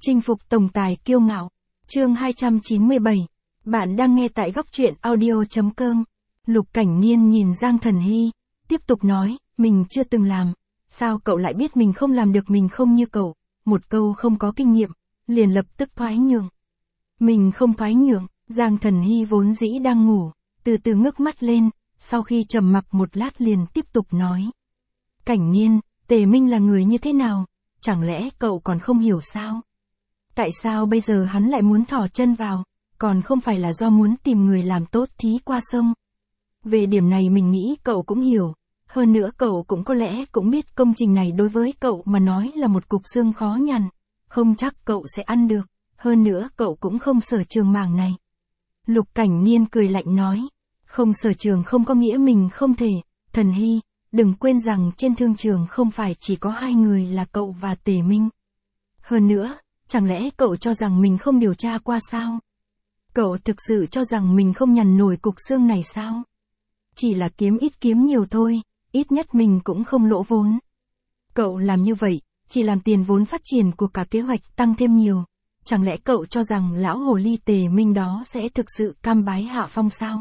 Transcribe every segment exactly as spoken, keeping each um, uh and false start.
Chinh phục tổng tài kiêu ngạo. Chương hai trăm chín mươi bảy. Bạn đang nghe tại góc truyện audio.com. Lục Cảnh Niên nhìn Giang Thần Hy, tiếp tục nói, mình chưa từng làm. Sao cậu lại biết mình không làm được, mình không như cậu. Một câu không có kinh nghiệm, liền lập tức thoái nhượng. Mình không thoái nhượng. Giang Thần Hy vốn dĩ đang ngủ, từ từ ngước mắt lên, sau khi trầm mặc một lát liền tiếp tục nói. Cảnh Niên, Tề Minh là người như thế nào? Chẳng lẽ cậu còn không hiểu sao? Tại sao bây giờ hắn lại muốn thò chân vào, còn không phải là do muốn tìm người làm tốt thí qua sông? Về điểm này mình nghĩ cậu cũng hiểu, hơn nữa cậu cũng có lẽ cũng biết công trình này đối với cậu mà nói là một cục xương khó nhằn, không chắc cậu sẽ ăn được, hơn nữa cậu cũng không sở trường mảng này. Lục Cảnh Niên cười lạnh nói, không sở trường không có nghĩa mình không thể. Thần Hy, đừng quên rằng trên thương trường không phải chỉ có hai người là cậu và Tề Minh. Hơn nữa, chẳng lẽ cậu cho rằng mình không điều tra qua sao? Cậu thực sự cho rằng mình không nhằn nổi cục xương này sao? Chỉ là kiếm ít kiếm nhiều thôi, ít nhất mình cũng không lỗ vốn. Cậu làm như vậy, chỉ làm tiền vốn phát triển của cả kế hoạch tăng thêm nhiều. Chẳng lẽ cậu cho rằng lão hồ ly Tề Minh đó sẽ thực sự cam bái hạ phong sao?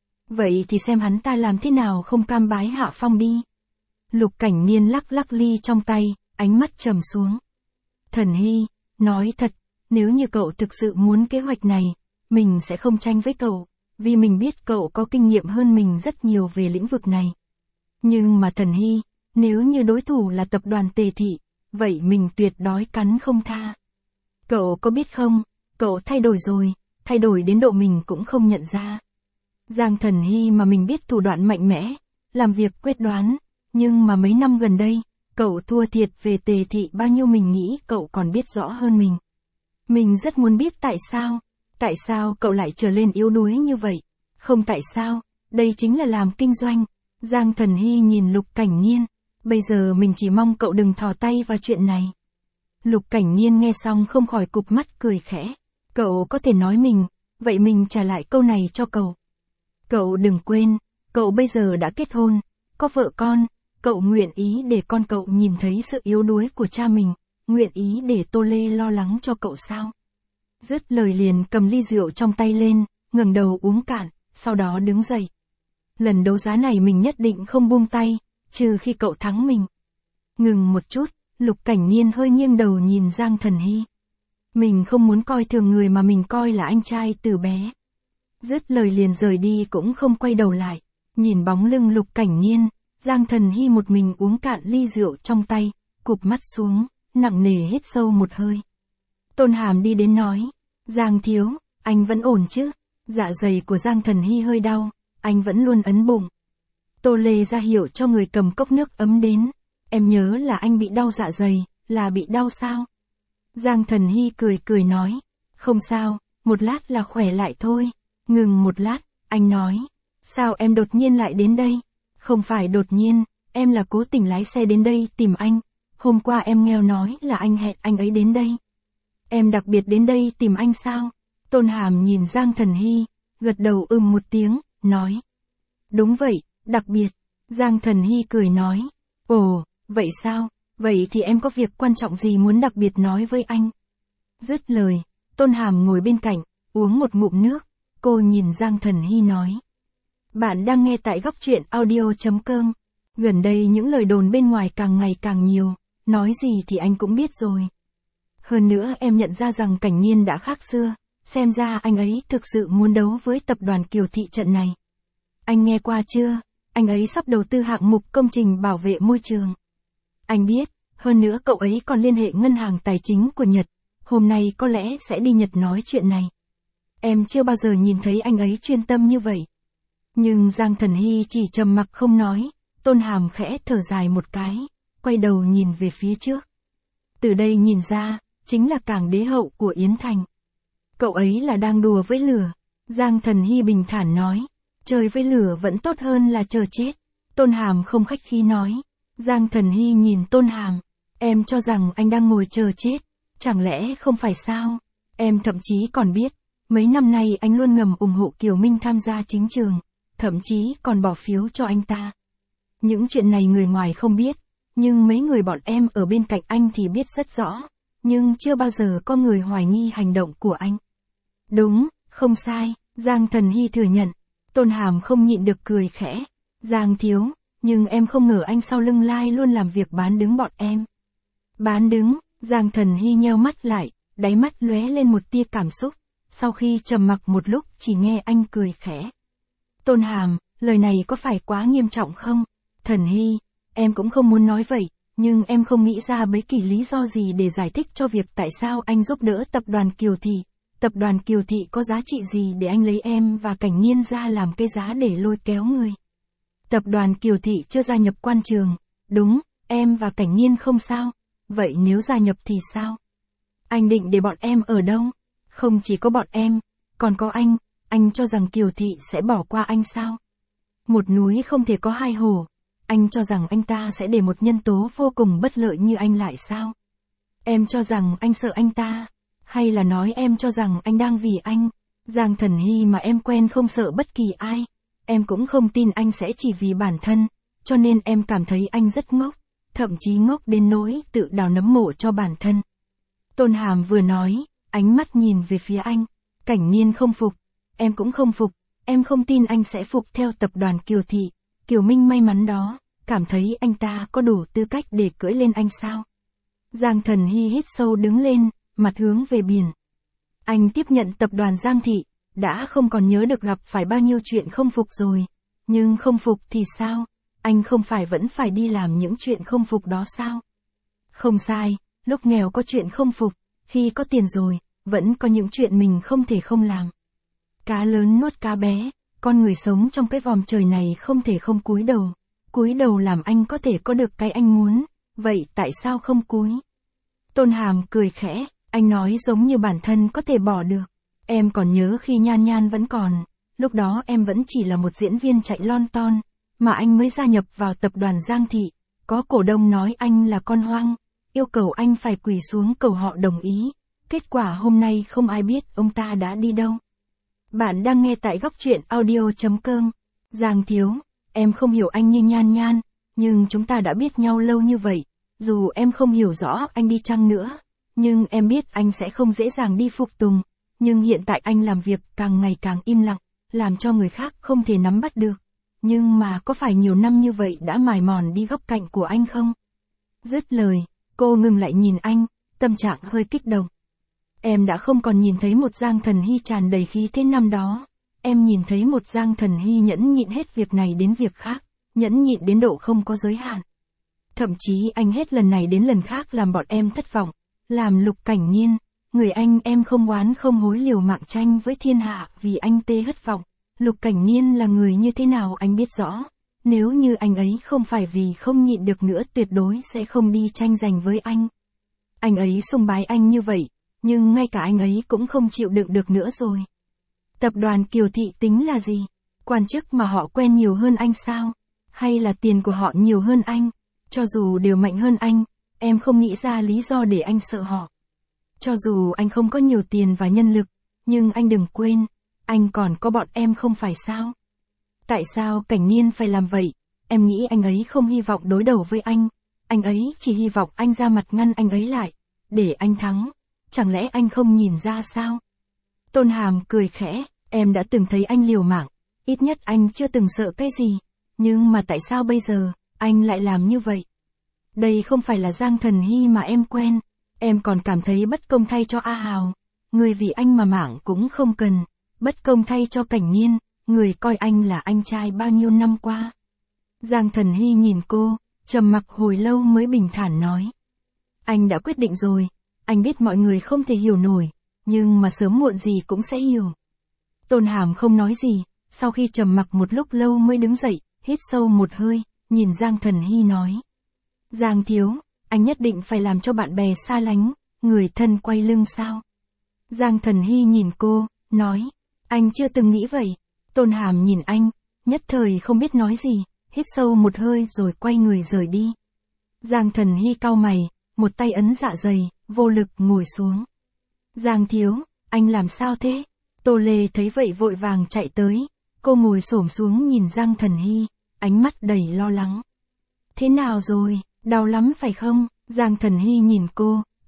Vậy thì xem hắn ta làm thế nào không cam bái hạ phong đi. Lục Cảnh Niên lắc lắc ly trong tay, ánh mắt trầm xuống. Thần Hy, nói thật, nếu như cậu thực sự muốn kế hoạch này, mình sẽ không tranh với cậu, vì mình biết cậu có kinh nghiệm hơn mình rất nhiều về lĩnh vực này. Nhưng mà Thần Hy, nếu như đối thủ là tập đoàn Tề Thị, vậy mình tuyệt đối cắn không tha. Cậu có biết không, cậu thay đổi rồi, thay đổi đến độ mình cũng không nhận ra. Giang Thần Hy mà mình biết thủ đoạn mạnh mẽ, làm việc quyết đoán, nhưng mà mấy năm gần đây, cậu thua thiệt về Tề Thị bao nhiêu mình nghĩ cậu còn biết rõ hơn mình. Mình rất muốn biết tại sao, tại sao cậu lại trở lên yếu đuối như vậy, không tại sao, đây chính là làm kinh doanh. Giang Thần Hy nhìn Lục Cảnh Niên, bây giờ mình chỉ mong cậu đừng thò tay vào chuyện này. Lục Cảnh Niên nghe xong không khỏi cụp mắt cười khẽ, cậu có thể nói mình, vậy mình trả lại câu này cho cậu. Cậu đừng quên, cậu bây giờ đã kết hôn, có vợ con, cậu nguyện ý để con cậu nhìn thấy sự yếu đuối của cha mình, nguyện ý để Tô Lê lo lắng cho cậu sao? Dứt lời liền cầm ly rượu trong tay lên, ngẩng đầu uống cạn, sau đó đứng dậy. Lần đấu giá này mình nhất định không buông tay, trừ khi cậu thắng mình. Ngừng một chút, Lục Cảnh Niên hơi nghiêng đầu nhìn Giang Thần Hy. Mình không muốn coi thường người mà mình coi là anh trai từ bé. Dứt lời liền rời đi cũng không quay đầu lại, nhìn bóng lưng Lục Cảnh Niên, Giang Thần Hy một mình uống cạn ly rượu trong tay, cụp mắt xuống, nặng nề hít sâu một hơi. Tôn Hàm đi đến nói, Giang thiếu, anh vẫn ổn chứ? Dạ dày của Giang Thần Hy hơi đau, anh vẫn luôn ấn bụng. Tô Lê ra hiệu cho người cầm cốc nước ấm đến, em nhớ là anh bị đau dạ dày, là bị đau sao? Giang Thần Hy cười cười nói, không sao, một lát là khỏe lại thôi. Ngừng một lát, anh nói, sao em đột nhiên lại đến đây? Không phải đột nhiên, em là cố tình lái xe đến đây tìm anh. Hôm qua em nghe nói là anh hẹn anh ấy đến đây. Em đặc biệt đến đây tìm anh sao? Tôn Hàm nhìn Giang Thần Hy, gật đầu ừm một tiếng, nói. Đúng vậy, đặc biệt. Giang Thần Hy cười nói, ồ, vậy sao? Vậy thì em có việc quan trọng gì muốn đặc biệt nói với anh? Dứt lời, Tôn Hàm ngồi bên cạnh, uống một ngụm nước. Cô nhìn Giang Thần Hy nói. Bạn đang nghe tại góc truyện audio.com. Gần đây những lời đồn bên ngoài càng ngày càng nhiều, nói gì thì anh cũng biết rồi. Hơn nữa em nhận ra rằng Cảnh Niên đã khác xưa, xem ra anh ấy thực sự muốn đấu với tập đoàn Kiều Thị trận này. Anh nghe qua chưa, anh ấy sắp đầu tư hạng mục công trình bảo vệ môi trường. Anh biết, hơn nữa cậu ấy còn liên hệ ngân hàng tài chính của Nhật, hôm nay có lẽ sẽ đi Nhật nói chuyện này. Em chưa bao giờ nhìn thấy anh ấy chuyên tâm như vậy. Nhưng Giang Thần Hy chỉ trầm mặc không nói, Tôn Hàm khẽ thở dài một cái, quay đầu nhìn về phía trước. Từ đây nhìn ra, chính là cảng đế hậu của Yến Thành. Cậu ấy là đang đùa với lửa. Giang Thần Hy bình thản nói, chơi với lửa vẫn tốt hơn là chờ chết. Tôn Hàm không khách khí nói. Giang Thần Hy nhìn Tôn Hàm, em cho rằng anh đang ngồi chờ chết, chẳng lẽ không phải sao? Em thậm chí còn biết, mấy năm nay anh luôn ngầm ủng hộ Kiều Minh tham gia chính trường, thậm chí còn bỏ phiếu cho anh ta. Những chuyện này người ngoài không biết, nhưng mấy người bọn em ở bên cạnh anh thì biết rất rõ. nhưng chưa bao giờ có người hoài nghi hành động của anh. Đúng, không sai, Giang Thần Hy thừa nhận. Tôn Hàm không nhịn được cười khẽ. Giang thiếu, nhưng em không ngờ anh sau lưng Lai luôn làm việc bán đứng bọn em. Bán đứng, Giang Thần Hy nheo mắt lại, đáy mắt lóe lên một tia cảm xúc. Sau khi trầm mặc một lúc chỉ nghe anh cười khẽ. Tôn Hàm, lời này có phải quá nghiêm trọng không? Thần Hy, em cũng không muốn nói vậy, nhưng em không nghĩ ra bất kỳ lý do gì để giải thích cho việc tại sao anh giúp đỡ tập đoàn Kiều Thị. Tập đoàn Kiều Thị có giá trị gì để anh lấy em và Cảnh Nhiên ra làm cái giá để lôi kéo người? Tập đoàn Kiều Thị chưa gia nhập quan trường. Đúng, em và Cảnh Nhiên không sao. Vậy nếu gia nhập thì sao? Anh định để bọn em ở đâu? Không chỉ có bọn em, còn có anh. Anh cho rằng Kiều Thị sẽ bỏ qua anh sao? Một núi không thể có hai hồ. Anh cho rằng anh ta sẽ để một nhân tố vô cùng bất lợi như anh lại sao? Em cho rằng anh sợ anh ta? Hay là nói em cho rằng anh đang vì anh? Giang Thần Hy mà em quen không sợ bất kỳ ai. Em cũng không tin anh sẽ chỉ vì bản thân. Cho nên em cảm thấy anh rất ngốc. Thậm chí ngốc đến nỗi tự đào nấm mộ cho bản thân. Tôn Hàm vừa nói, ánh mắt nhìn về phía anh. Cảnh Nhiên không phục. Em cũng không phục. Em không tin anh sẽ phục theo tập đoàn Kiều Thị. Kiều Minh may mắn đó. Cảm thấy anh ta có đủ tư cách để cưỡi lên anh sao? Giang Thần Hy hít sâu đứng lên, mặt hướng về biển. Anh tiếp nhận tập đoàn Giang Thị, đã không còn nhớ được gặp phải bao nhiêu chuyện không phục rồi. Nhưng không phục thì sao? Anh không phải vẫn phải đi làm những chuyện không phục đó sao? Không sai, lúc nghèo có chuyện không phục, khi có tiền rồi, vẫn có những chuyện mình không thể không làm. Cá lớn nuốt cá bé, con người sống trong cái vòng trời này không thể không cúi đầu. Cúi đầu làm anh có thể có được cái anh muốn, vậy tại sao không cúi? Tôn Hàm cười khẽ, anh nói giống như bản thân có thể bỏ được. Em còn nhớ khi Nhan Nhan vẫn còn, lúc đó em vẫn chỉ là một diễn viên chạy lon ton, mà anh mới gia nhập vào tập đoàn Giang Thị, có cổ đông nói anh là con hoang, yêu cầu anh phải quỳ xuống cầu họ đồng ý. Kết quả hôm nay không ai biết ông ta đã đi đâu. Bạn đang nghe tại góc truyện audio chấm com. Giang thiếu, em không hiểu anh như Nhan Nhan, nhưng chúng ta đã biết nhau lâu như vậy, dù em không hiểu rõ anh đi chăng nữa, nhưng em biết anh sẽ không dễ dàng đi phục tùng, nhưng hiện tại anh làm việc càng ngày càng im lặng, làm cho người khác không thể nắm bắt được. Nhưng mà có phải nhiều năm như vậy đã mài mòn đi góc cạnh của anh không? Dứt lời, cô ngừng lại nhìn anh, tâm trạng hơi kích động. Em đã không còn nhìn thấy một Giang Thần Hy tràn đầy khí thế năm đó. Em nhìn thấy một Giang Thần Hy nhẫn nhịn hết việc này đến việc khác, nhẫn nhịn đến độ không có giới hạn. Thậm chí anh hết lần này đến lần khác làm bọn em thất vọng, làm Lục Cảnh Nhiên, người anh em không oán không hối liều mạng tranh với thiên hạ vì anh tê thất vọng. Lục Cảnh Nhiên là người như thế nào anh biết rõ, nếu như anh ấy không phải vì không nhịn được nữa tuyệt đối sẽ không đi tranh giành với anh. Anh ấy sùng bái anh như vậy, nhưng ngay cả anh ấy cũng không chịu đựng được nữa rồi. Tập đoàn Kiều Thị tính là gì? Quan chức mà họ quen nhiều hơn anh sao? Hay là tiền của họ nhiều hơn anh? Cho dù đều mạnh hơn anh, em không nghĩ ra lý do để anh sợ họ. Cho dù anh không có nhiều tiền và nhân lực, nhưng anh đừng quên, anh còn có bọn em không phải sao? Tại sao Cảnh Nhiên phải làm vậy? Em nghĩ anh ấy không hy vọng đối đầu với anh, anh ấy chỉ hy vọng anh ra mặt ngăn anh ấy lại, để anh thắng. Chẳng lẽ anh không nhìn ra sao? Tôn Hàm cười khẽ, em đã từng thấy anh liều mạng, ít nhất anh chưa từng sợ cái gì, nhưng mà tại sao bây giờ, anh lại làm như vậy? Đây không phải là Giang Thần Hy mà em quen, em còn cảm thấy bất công thay cho A Hào, người vì anh mà mạng cũng không cần, bất công thay cho Cảnh Nhiên, người coi anh là anh trai bao nhiêu năm qua. Giang Thần Hy nhìn cô, trầm mặc hồi lâu mới bình thản nói. Anh đã quyết định rồi, anh biết mọi người không thể hiểu nổi, nhưng mà sớm muộn gì cũng sẽ hiểu. Tôn Hàm không nói gì, sau khi trầm mặc một lúc lâu mới đứng dậy, hít sâu một hơi, nhìn Giang Thần Hy nói. Giang thiếu, anh nhất định phải làm cho bạn bè xa lánh, người thân quay lưng sao? Giang Thần Hy nhìn cô, nói, anh chưa từng nghĩ vậy. Tôn Hàm nhìn anh, nhất thời không biết nói gì, hít sâu một hơi rồi quay người rời đi. Giang Thần Hy cau mày, một tay ấn dạ dày, vô lực ngồi xuống. Giang thiếu, anh làm sao thế? Tô Lê thấy vậy vội vàng chạy tới, cô ngồi xổm xuống nhìn Giang Thần Hy, ánh mắt đầy lo lắng. Thế nào rồi, đau lắm phải không? Giang Thần Hy nhìn cô,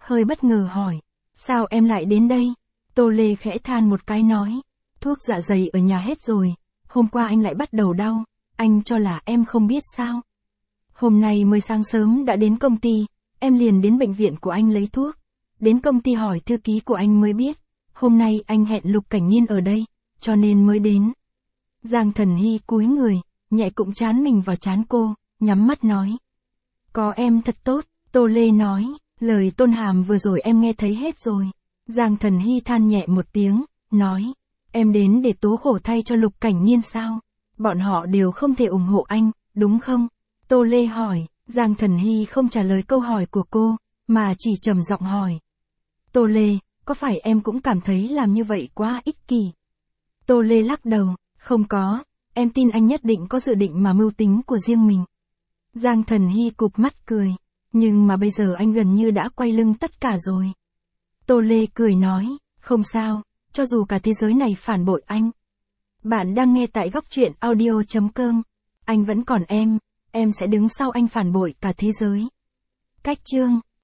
hơi bất ngờ hỏi. Sao em lại đến đây? Tô Lê khẽ than một cái nói. Thuốc dạ dày ở nhà hết rồi, hôm qua anh lại bắt đầu đau, anh cho là em không biết sao. Hôm nay mới sáng sớm đã đến công ty, em liền đến bệnh viện của anh lấy thuốc. Đến công ty hỏi thư ký của anh mới biết, hôm nay anh hẹn Lục Cảnh Nhiên ở đây, cho nên mới đến. Giang Thần Hy cúi người, nhẹ cụm trán mình vào trán cô, nhắm mắt nói. Có em thật tốt, Tô Lê nói, lời Tôn Hàm vừa rồi em nghe thấy hết rồi. Giang Thần Hy than nhẹ một tiếng, nói, em đến để tố khổ thay cho Lục Cảnh Nhiên sao? Bọn họ đều không thể ủng hộ anh, đúng không? Tô Lê hỏi, Giang Thần Hy không trả lời câu hỏi của cô, mà chỉ trầm giọng hỏi. Tô Lê, có phải em cũng cảm thấy làm như vậy quá ích kỷ? Tô Lê lắc đầu, không có, em tin anh nhất định có dự định mà mưu tính của riêng mình. Giang Thần Hy cụp mắt cười, nhưng mà bây giờ anh gần như đã quay lưng tất cả rồi. Tô Lê cười nói, không sao, cho dù cả thế giới này phản bội anh. Bạn đang nghe tại góc truyện audio chấm com. Anh vẫn còn em, em sẽ đứng sau anh phản bội cả thế giới. Cách chương